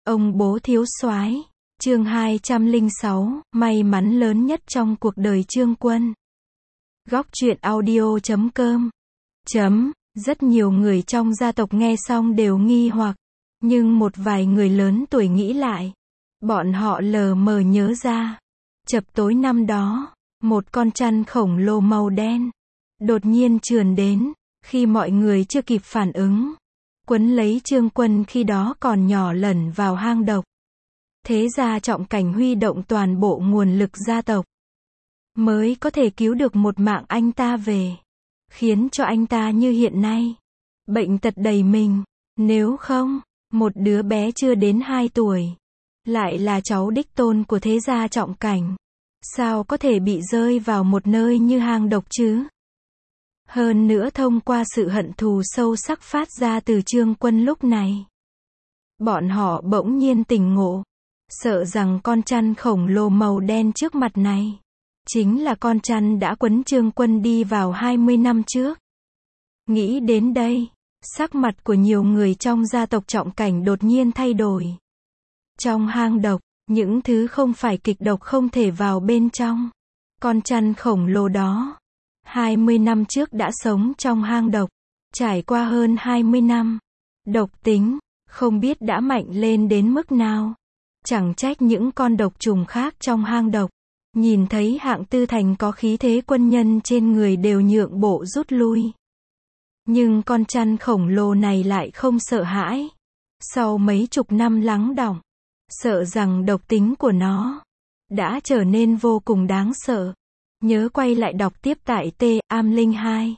Ông bố thiếu soái. Chương 206, may mắn lớn nhất trong cuộc đời Trương Quân. Góc truyện audio.com. Rất nhiều người trong gia tộc nghe xong đều nghi hoặc, nhưng một vài người lớn tuổi nghĩ lại, bọn họ lờ mờ nhớ ra, chập tối năm đó, một con chăn khổng lồ màu đen đột nhiên trườn đến, khi mọi người chưa kịp phản ứng, quấn lấy Trương Quân khi đó còn nhỏ lẩn vào hang độc. Thế ra Trọng Cảnh huy động toàn bộ nguồn lực gia tộc mới có thể cứu được một mạng anh ta về, khiến cho anh ta như hiện nay, bệnh tật đầy mình. Nếu không, một đứa bé chưa đến 2 tuổi, lại là cháu đích tôn của thế gia Trọng Cảnh, sao có thể bị rơi vào một nơi như hang độc chứ? Hơn nữa thông qua sự hận thù sâu sắc phát ra từ Trương Quân lúc này, bọn họ bỗng nhiên tỉnh ngộ, sợ rằng con chăn khổng lồ màu đen trước mặt này chính là con chăn đã quấn Trương Quân đi vào 20 năm trước. Nghĩ đến đây, sắc mặt của nhiều người trong gia tộc Trọng Cảnh đột nhiên thay đổi. Trong hang độc, những thứ không phải kịch độc không thể vào bên trong. Con chăn khổng lồ đó 20 năm trước đã sống trong hang độc, trải qua hơn 20 năm. Độc tính, không biết đã mạnh lên đến mức nào. Chẳng trách những con độc trùng khác trong hang độc, nhìn thấy Hạng Tư Thành có khí thế quân nhân trên người đều nhượng bộ rút lui. Nhưng con chăn khổng lồ này lại không sợ hãi. Sau mấy chục năm lắng đọng, sợ rằng độc tính của nó đã trở nên vô cùng đáng sợ. Nhớ quay lại đọc tiếp tại Am Linh 2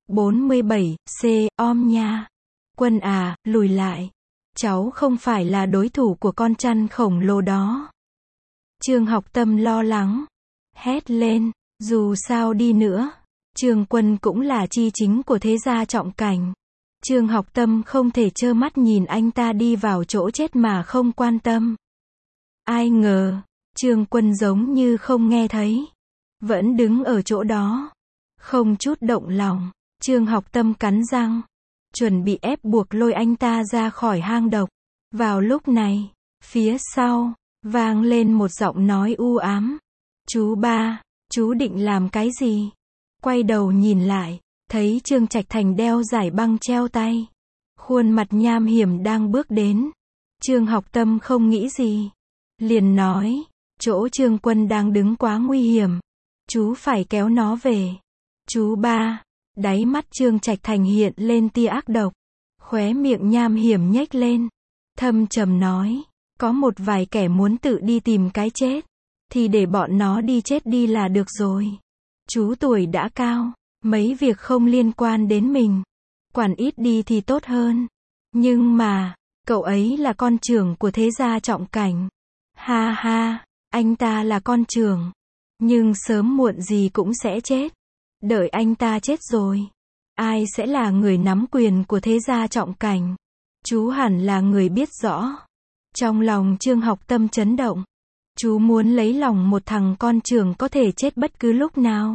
47 C Om nha. Quân à, lùi lại. Cháu không phải là đối thủ của con chăn khổng lồ đó. Trương Học Tâm lo lắng, hét lên, dù sao đi nữa, Trương Quân cũng là chi chính của thế gia Trọng Cảnh. Trương Học Tâm không thể trơ mắt nhìn anh ta đi vào chỗ chết mà không quan tâm. Ai ngờ, Trương Quân giống như không nghe thấy, vẫn đứng ở chỗ đó, không chút động lòng. Trương Học Tâm cắn răng, chuẩn bị ép buộc lôi anh ta ra khỏi hang độc. Vào lúc này, phía sau vang lên một giọng nói u ám. Chú ba, chú định làm cái gì? Quay đầu nhìn lại, thấy Trương Trạch Thành đeo giải băng treo tay, khuôn mặt nham hiểm đang bước đến. Trương Học Tâm không nghĩ gì, liền nói, chỗ Trương Quân đang đứng quá nguy hiểm, chú phải kéo nó về. Chú ba. Đáy mắt Trương Trạch Thành hiện lên tia ác độc, khóe miệng nham hiểm nhếch lên, thâm trầm nói, có một vài kẻ muốn tự đi tìm cái chết, thì để bọn nó đi chết đi là được rồi. Chú tuổi đã cao, mấy việc không liên quan đến mình, quản ít đi thì tốt hơn. Nhưng mà, cậu ấy là con trưởng của thế gia Trọng Cảnh. Ha ha, anh ta là con trưởng, nhưng sớm muộn gì cũng sẽ chết. Đợi anh ta chết rồi, ai sẽ là người nắm quyền của thế gia Trọng Cảnh? Chú hẳn là người biết rõ. Trong lòng Trương Học Tâm chấn động. Chú muốn lấy lòng một thằng con trưởng có thể chết bất cứ lúc nào?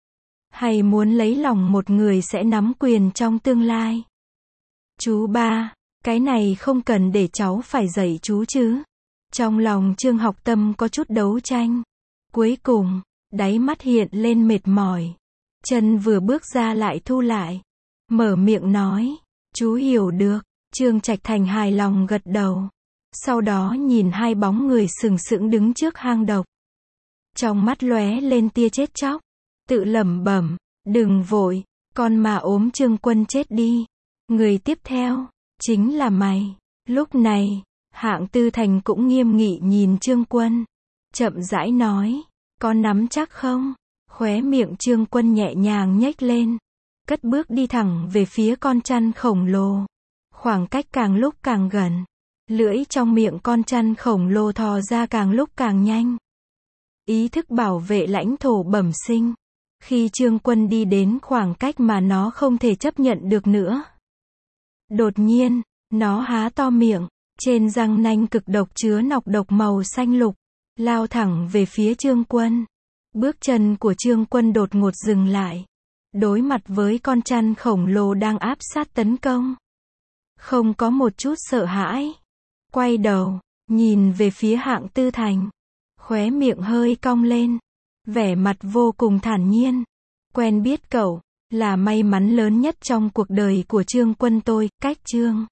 Hay muốn lấy lòng một người sẽ nắm quyền trong tương lai? Chú ba, cái này không cần để cháu phải dạy chú chứ. Trong lòng Trương Học Tâm có chút đấu tranh. Cuối cùng, đáy mắt hiện lên mệt mỏi. Chân vừa bước ra lại thu lại. Mở miệng nói, chú hiểu được. Trương Trạch Thành hài lòng gật đầu. Sau đó nhìn hai bóng người sừng sững đứng trước hang độc. Trong mắt lóe lên tia chết chóc. Tự lẩm bẩm, đừng vội, con mà ốm Trương Quân chết đi. Người tiếp theo, chính là mày. Lúc này, Hạng Tư Thành cũng nghiêm nghị nhìn Trương Quân. Chậm rãi nói, con nắm chắc không? Khóe miệng Trương Quân nhẹ nhàng nhếch lên, cất bước đi thẳng về phía con chăn khổng lồ. Khoảng cách càng lúc càng gần, lưỡi trong miệng con chăn khổng lồ thò ra càng lúc càng nhanh. Ý thức bảo vệ lãnh thổ bẩm sinh. Khi Trương Quân đi đến khoảng cách mà nó không thể chấp nhận được nữa, đột nhiên, nó há to miệng, trên răng nanh cực độc chứa nọc độc màu xanh lục, lao thẳng về phía Trương Quân. Bước chân của Trương Quân đột ngột dừng lại, đối mặt với con chăn khổng lồ đang áp sát tấn công. Không có một chút sợ hãi. Quay đầu, Nhìn về phía Hạng Tư Thành. Khóe miệng hơi cong lên. Vẻ mặt vô cùng thản nhiên. Quen biết cậu, là may mắn lớn nhất trong cuộc đời của Trương Quân tôi, cách Trương